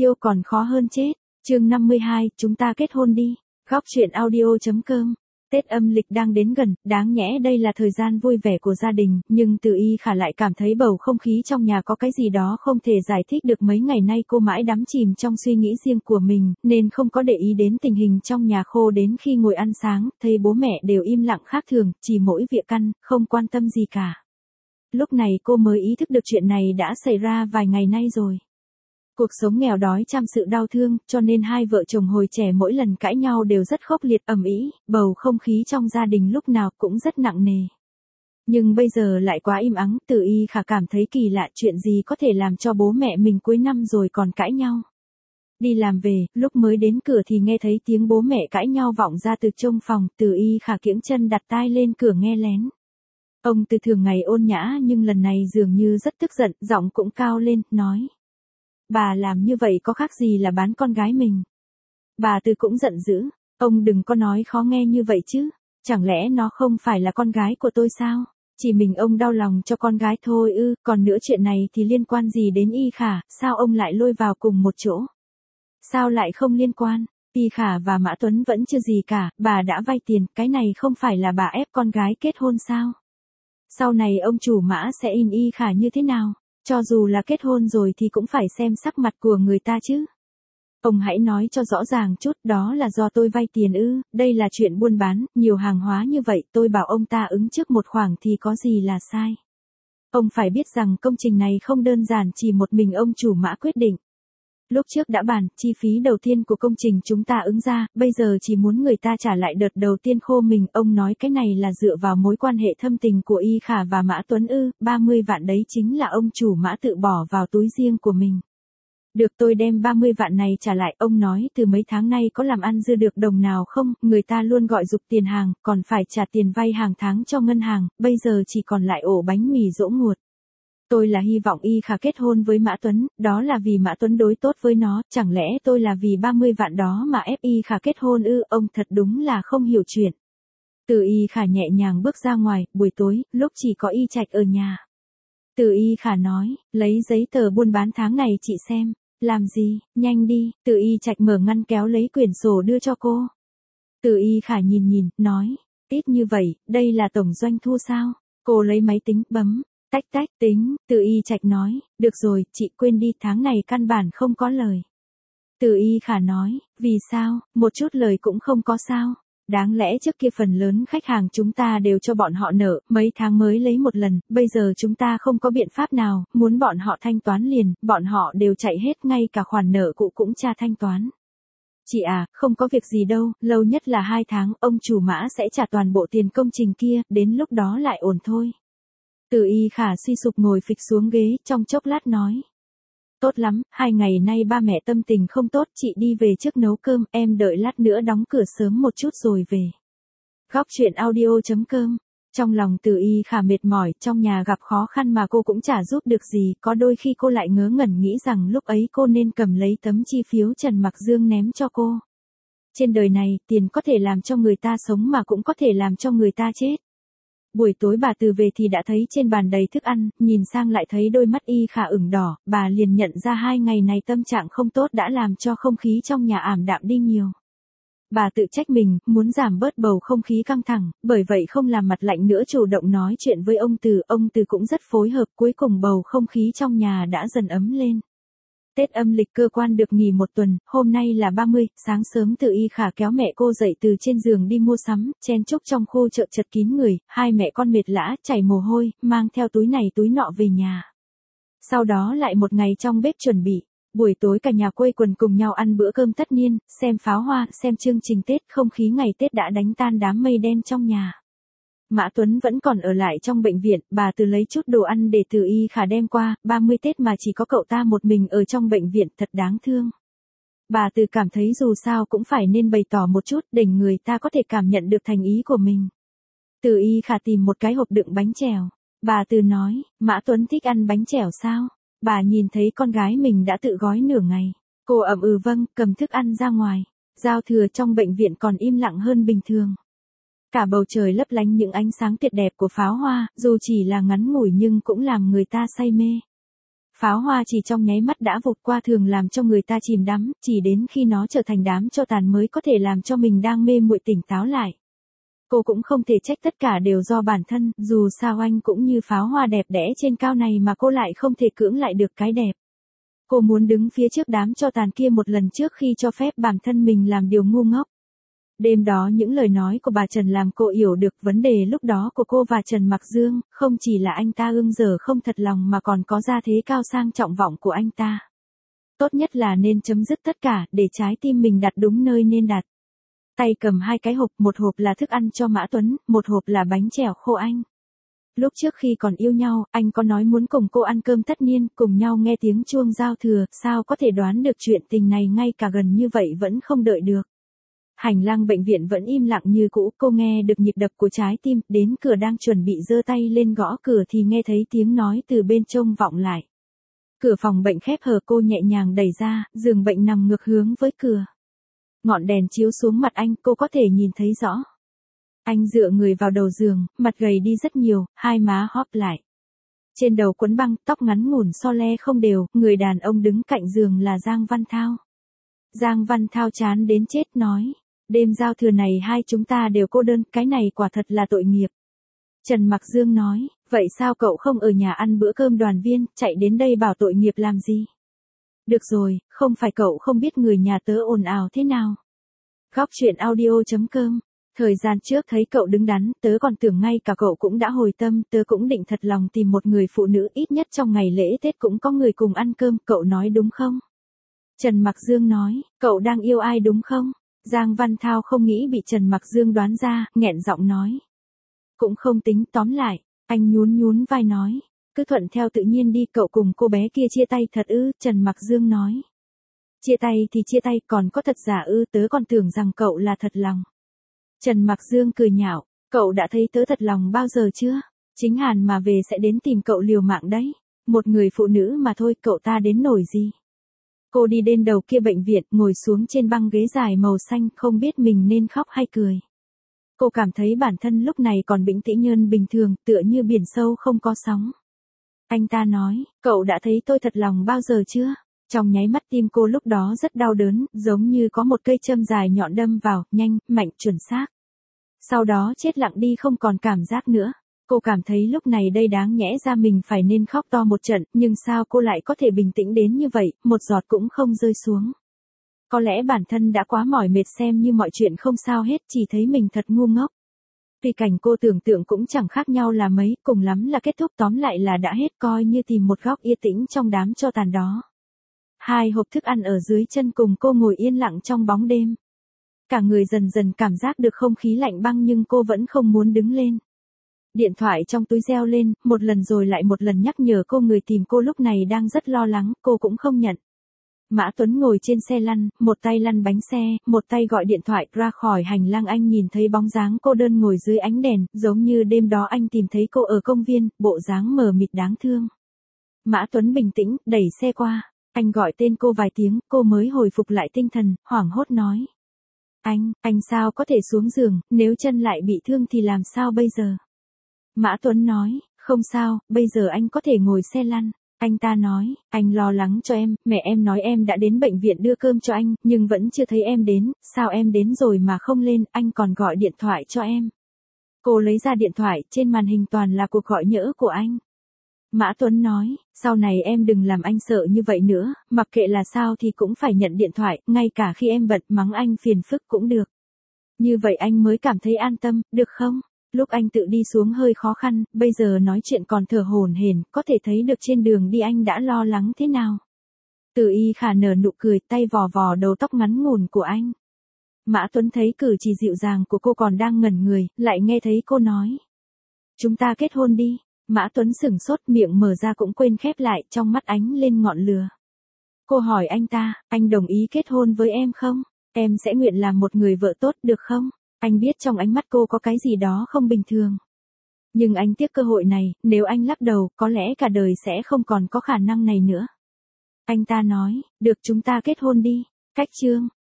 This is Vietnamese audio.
tiêu còn khó hơn chết. Chương 52, chúng ta kết hôn đi. Góc truyện audio.com. Tết âm lịch đang đến gần, đáng nhẽ đây là thời gian vui vẻ của gia đình, nhưng Từ Y Khả lại cảm thấy bầu không khí trong nhà có cái gì đó không thể giải thích được. Mấy ngày nay cô mãi đắm chìm trong suy nghĩ riêng của mình, nên không có để ý đến tình hình trong nhà. Khô đến khi ngồi ăn sáng, thấy bố mẹ đều im lặng khác thường, chỉ mỗi Việc Căn, không quan tâm gì cả. Lúc này cô mới ý thức được chuyện này đã xảy ra vài ngày nay rồi. Cuộc sống nghèo đói trăm sự đau thương, cho nên hai vợ chồng hồi trẻ mỗi lần cãi nhau đều rất khốc liệt ầm ĩ, bầu không khí trong gia đình lúc nào cũng rất nặng nề. Nhưng bây giờ lại quá im ắng, Từ Y Khả cảm thấy kỳ lạ, chuyện gì có thể làm cho bố mẹ mình cuối năm rồi còn cãi nhau. Đi làm về, lúc mới đến cửa thì nghe thấy tiếng bố mẹ cãi nhau vọng ra từ trong phòng. Từ Y Khả kiễng chân đặt tai lên cửa nghe lén. Ông Từ thường ngày ôn nhã nhưng lần này dường như rất tức giận, giọng cũng cao lên, nói. Bà làm như vậy có khác gì là bán con gái mình. Bà Từ cũng giận dữ, ông đừng có nói khó nghe như vậy chứ, chẳng lẽ nó không phải là con gái của tôi sao? Chỉ mình ông đau lòng cho con gái thôi ư, còn nữa chuyện này thì liên quan gì đến Y Khả, sao ông lại lôi vào cùng một chỗ? Sao lại không liên quan, Y Khả và Mã Tuấn vẫn chưa gì cả, bà đã vay tiền, cái này không phải là bà ép con gái kết hôn sao? Sau này ông chủ Mã sẽ in Y Khả như thế nào? Cho dù là kết hôn rồi thì cũng phải xem sắc mặt của người ta chứ. Ông hãy nói cho rõ ràng chút, đó là do tôi vay tiền ư, đây là chuyện buôn bán, nhiều hàng hóa như vậy, tôi bảo ông ta ứng trước một khoản thì có gì là sai. Ông phải biết rằng công trình này không đơn giản chỉ một mình ông chủ Mã quyết định. Lúc trước đã bàn, chi phí đầu tiên của công trình chúng ta ứng ra, bây giờ chỉ muốn người ta trả lại đợt đầu tiên khô mình. Ông nói cái này là dựa vào mối quan hệ thâm tình của Y Khả và Mã Tuấn ư, 30 vạn đấy chính là ông chủ Mã tự bỏ vào túi riêng của mình. Được, tôi đem 30 vạn này trả lại. Ông nói từ mấy tháng nay có làm ăn dư được đồng nào không, người ta luôn gọi giục tiền hàng, còn phải trả tiền vay hàng tháng cho ngân hàng, bây giờ chỉ còn lại ổ bánh mì dỗ nguột. Tôi là hy vọng Y Khả kết hôn với Mã Tuấn, đó là vì Mã Tuấn đối tốt với nó, chẳng lẽ tôi là vì 30 vạn đó mà ép Y Khả kết hôn ư? Ông thật đúng là không hiểu chuyện. Từ Y Khả nhẹ nhàng bước ra ngoài, buổi tối, lúc chỉ có Y Trạch ở nhà. Từ Y Khả nói, lấy giấy tờ buôn bán tháng này chị xem. Làm gì, nhanh đi. Từ Y Trạch mở ngăn kéo lấy quyển sổ đưa cho cô. Từ Y Khả nhìn, nói, ít như vậy, đây là tổng doanh thu sao? Cô lấy máy tính, bấm. Tách tính. Từ Y Trạch nói, được rồi, chị quên đi, tháng này căn bản không có lời. Từ Y Khả nói, vì sao, một chút lời cũng không có sao? Đáng lẽ trước kia phần lớn khách hàng chúng ta đều cho bọn họ nợ, mấy tháng mới lấy một lần, bây giờ chúng ta không có biện pháp nào, muốn bọn họ thanh toán liền, bọn họ đều chạy hết, ngay cả khoản nợ cũ cũng tra thanh toán. Chị à, không có việc gì đâu, lâu nhất là 2 tháng, ông chủ Mã sẽ trả toàn bộ tiền công trình kia, đến lúc đó lại ổn thôi. Từ Y Khả suy sụp ngồi phịch xuống ghế, trong chốc lát nói. Tốt lắm, 2 ngày nay ba mẹ tâm tình không tốt, chị đi về trước nấu cơm, em đợi lát nữa đóng cửa sớm một chút rồi về. Góc truyện audio.com. Trong lòng Từ Y Khả mệt mỏi, trong nhà gặp khó khăn mà cô cũng chả giúp được gì, có đôi khi cô lại ngớ ngẩn nghĩ rằng lúc ấy cô nên cầm lấy tấm chi phiếu Trần Mặc Dương ném cho cô. Trên đời này, tiền có thể làm cho người ta sống mà cũng có thể làm cho người ta chết. Buổi tối bà Từ về thì đã thấy trên bàn đầy thức ăn, nhìn sang lại thấy đôi mắt Y Khả ửng đỏ, bà liền nhận ra 2 ngày này tâm trạng không tốt đã làm cho không khí trong nhà ảm đạm đi nhiều. Bà tự trách mình, muốn giảm bớt bầu không khí căng thẳng, bởi vậy không làm mặt lạnh nữa, chủ động nói chuyện với ông Từ cũng rất phối hợp, cuối cùng bầu không khí trong nhà đã dần ấm lên. Tết âm lịch cơ quan được nghỉ 1 tuần, hôm nay là 30, sáng sớm Từ Y Khả kéo mẹ cô dậy từ trên giường đi mua sắm, chen chúc trong khu chợ chật kín người, hai mẹ con mệt lã, chảy mồ hôi, mang theo túi này túi nọ về nhà. Sau đó lại một ngày trong bếp chuẩn bị, buổi tối cả nhà quây quần cùng nhau ăn bữa cơm tất niên, xem pháo hoa, xem chương trình Tết, không khí ngày Tết đã đánh tan đám mây đen trong nhà. Mã Tuấn vẫn còn ở lại trong bệnh viện, bà Từ lấy chút đồ ăn để Từ Y Khả đem qua, 30 Tết mà chỉ có cậu ta một mình ở trong bệnh viện, thật đáng thương. Bà Từ cảm thấy dù sao cũng phải nên bày tỏ một chút, để người ta có thể cảm nhận được thành ý của mình. Từ Y Khả tìm một cái hộp đựng bánh chèo. Bà Từ nói, Mã Tuấn thích ăn bánh chèo sao? Bà nhìn thấy con gái mình đã tự gói nửa ngày. Cô ậm vâng, cầm thức ăn ra ngoài. Giao thừa trong bệnh viện còn im lặng hơn bình thường. Cả bầu trời lấp lánh những ánh sáng tuyệt đẹp của pháo hoa, dù chỉ là ngắn ngủi nhưng cũng làm người ta say mê. Pháo hoa chỉ trong nháy mắt đã vụt qua thường làm cho người ta chìm đắm, chỉ đến khi nó trở thành đám tro tàn mới có thể làm cho mình đang mê muội tỉnh táo lại. Cô cũng không thể trách tất cả đều do bản thân, dù sao anh cũng như pháo hoa đẹp đẽ trên cao này mà cô lại không thể cưỡng lại được cái đẹp. Cô muốn đứng phía trước đám tro tàn kia một lần trước khi cho phép bản thân mình làm điều ngu ngốc. Đêm đó những lời nói của bà Trần làm cô hiểu được vấn đề lúc đó của cô và Trần Mặc Dương, không chỉ là anh ta ương dở không thật lòng mà còn có gia thế cao sang trọng vọng của anh ta. Tốt nhất là nên chấm dứt tất cả, để trái tim mình đặt đúng nơi nên đặt. Tay cầm hai cái hộp, một hộp là thức ăn cho Mã Tuấn, một hộp là bánh chèo khô anh. Lúc trước khi còn yêu nhau, anh có nói muốn cùng cô ăn cơm tất niên, cùng nhau nghe tiếng chuông giao thừa, sao có thể đoán được chuyện tình này ngay cả gần như vậy vẫn không đợi được. Hành lang bệnh viện vẫn im lặng như cũ, cô nghe được nhịp đập của trái tim, đến cửa đang chuẩn bị giơ tay lên gõ cửa thì nghe thấy tiếng nói từ bên trong vọng lại. Cửa phòng bệnh khép hờ, cô nhẹ nhàng đẩy ra, giường bệnh nằm ngược hướng với cửa. Ngọn đèn chiếu xuống mặt anh, cô có thể nhìn thấy rõ. Anh dựa người vào đầu giường, mặt gầy đi rất nhiều, hai má hóp lại. Trên đầu quấn băng, tóc ngắn ngủn so le không đều, người đàn ông đứng cạnh giường là Giang Văn Thao. Giang Văn Thao chán đến chết nói, đêm giao thừa này hai chúng ta đều cô đơn, cái này quả thật là tội nghiệp. Trần Mặc Dương nói, vậy sao cậu không ở nhà ăn bữa cơm đoàn viên, chạy đến đây bảo tội nghiệp làm gì? Được rồi, không phải cậu không biết người nhà tớ ồn ào thế nào. Góc chuyện audio.com. Thời gian trước thấy cậu đứng đắn, tớ còn tưởng ngay cả cậu cũng đã hồi tâm, tớ cũng định thật lòng tìm một người phụ nữ, ít nhất trong ngày lễ Tết cũng có người cùng ăn cơm, cậu nói đúng không? Trần Mặc Dương nói, cậu đang yêu ai đúng không? Giang Văn Thao không nghĩ bị Trần Mặc Dương đoán ra, nghẹn giọng nói. Cũng không tính, tóm lại, anh nhún nhún vai nói. Cứ thuận theo tự nhiên đi, cậu cùng cô bé kia chia tay thật ư? Trần Mặc Dương nói. Chia tay thì chia tay, còn có thật giả ư? Tớ còn tưởng rằng cậu là thật lòng. Trần Mặc Dương cười nhạo, cậu đã thấy tớ thật lòng bao giờ chưa? Chính Hàn mà về sẽ đến tìm cậu liều mạng đấy. Một người phụ nữ mà thôi, cậu ta đến nổi gì? Cô đi đến đầu kia bệnh viện, ngồi xuống trên băng ghế dài màu xanh, không biết mình nên khóc hay cười. Cô cảm thấy bản thân lúc này còn bình tĩnh như bình thường, tựa như biển sâu không có sóng. Anh ta nói, cậu đã thấy tôi thật lòng bao giờ chưa? Trong nháy mắt tim cô lúc đó rất đau đớn, giống như có một cây châm dài nhọn đâm vào, nhanh, mạnh, chuẩn xác. Sau đó chết lặng đi, không còn cảm giác nữa. Cô cảm thấy lúc này đây đáng nhẽ ra mình phải nên khóc to một trận, nhưng sao cô lại có thể bình tĩnh đến như vậy, một giọt cũng không rơi xuống. Có lẽ bản thân đã quá mỏi mệt xem như mọi chuyện không sao hết, chỉ thấy mình thật ngu ngốc. Vì cảnh cô tưởng tượng cũng chẳng khác nhau là mấy, cùng lắm là kết thúc, tóm lại là đã hết, coi như tìm một góc yên tĩnh trong đám tro tàn đó. Hai hộp thức ăn ở dưới chân cùng cô ngồi yên lặng trong bóng đêm. Cả người dần dần cảm giác được không khí lạnh băng nhưng cô vẫn không muốn đứng lên. Điện thoại trong túi reo lên, một lần rồi lại một lần nhắc nhở cô người tìm cô lúc này đang rất lo lắng, cô cũng không nhận. Mã Tuấn ngồi trên xe lăn, một tay lăn bánh xe, một tay gọi điện thoại, ra khỏi hành lang anh nhìn thấy bóng dáng cô đơn ngồi dưới ánh đèn, giống như đêm đó anh tìm thấy cô ở công viên, bộ dáng mờ mịt đáng thương. Mã Tuấn bình tĩnh, đẩy xe qua, anh gọi tên cô vài tiếng, cô mới hồi phục lại tinh thần, hoảng hốt nói. Anh sao có thể xuống giường, nếu chân lại bị thương thì làm sao bây giờ? Mã Tuấn nói, không sao, bây giờ anh có thể ngồi xe lăn. Anh ta nói, anh lo lắng cho em, mẹ em nói em đã đến bệnh viện đưa cơm cho anh, nhưng vẫn chưa thấy em đến, sao em đến rồi mà không lên, anh còn gọi điện thoại cho em. Cô lấy ra điện thoại, trên màn hình toàn là cuộc gọi nhỡ của anh. Mã Tuấn nói, sau này em đừng làm anh sợ như vậy nữa, mặc kệ là sao thì cũng phải nhận điện thoại, ngay cả khi em bận mắng anh phiền phức cũng được. Như vậy anh mới cảm thấy an tâm, được không? Lúc anh tự đi xuống hơi khó khăn, bây giờ nói chuyện còn thở hổn hển, có thể thấy được trên đường đi anh đã lo lắng thế nào. Từ Y Khả nở nụ cười, tay vò vò đầu tóc ngắn ngủn của anh. Mã Tuấn thấy cử chỉ dịu dàng của cô còn đang ngẩn người, lại nghe thấy cô nói. Chúng ta kết hôn đi. Mã Tuấn sửng sốt, miệng mở ra cũng quên khép lại, trong mắt ánh lên ngọn lửa. Cô hỏi anh ta, anh đồng ý kết hôn với em không? Em sẽ nguyện làm một người vợ tốt được không? Anh biết trong ánh mắt cô có cái gì đó không bình thường. Nhưng anh tiếc cơ hội này, nếu anh lắc đầu, có lẽ cả đời sẽ không còn có khả năng này nữa. Anh ta nói, được chúng ta kết hôn đi. Cách chương.